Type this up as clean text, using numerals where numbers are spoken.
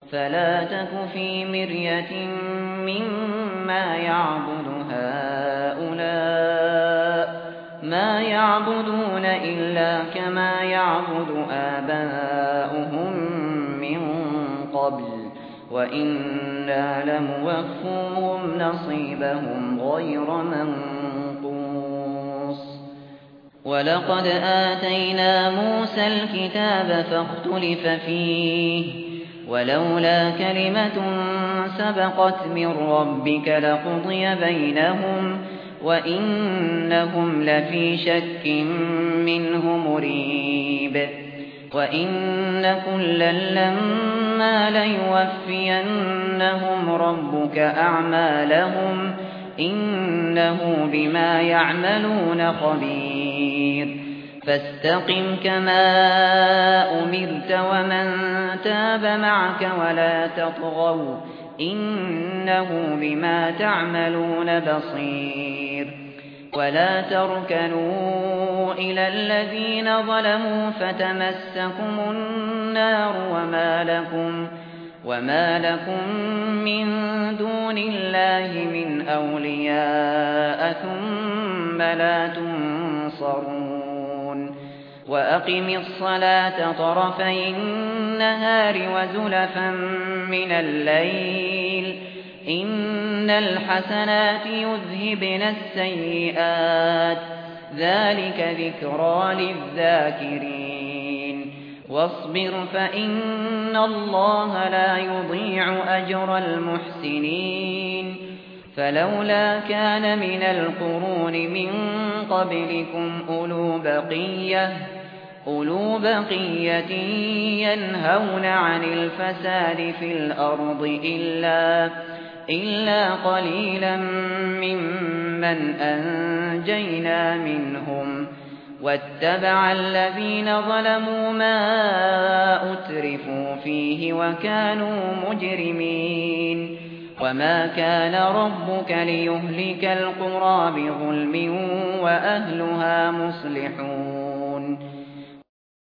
فلا تك في مرية مما يعبد هؤلاء ما يعبدون إلا كما يعبد آباؤهم من قبل وإنا لموفوهم نصيبهم غير منقوص ولقد آتينا موسى الكتاب فاختلف فيه ولولا كلمة سبقت من ربك لقضي بينهم وإنهم لفي شك منه مريب وإن كلا لما ليوفينهم ربك أعمالهم إنه بما يعملون خبير فاستقم كما أمرت ومن تاب معك ولا تطغوا إنه بما تعملون بصير ولا تركنوا إلى الذين ظلموا فتمسكم النار وما لكم من دون الله من أولياء ثم لا تنصرون وأقم الصلاة طرفي النهار وزلفا من الليل إن الحسنات يذهبن السيئات ذلك ذكرى للذاكرين واصبر فإن الله لا يضيع أجر المحسنين فلولا كان من القرون من قبلكم أولو بقية ينهون عن الفساد في الأرض إلا قليلا ممن أنجينا منهم واتبع الذين ظلموا ما أترفوا فيه وكانوا مجرمين وما كان ربك ليهلك القرى بظلم وأهلها مصلحون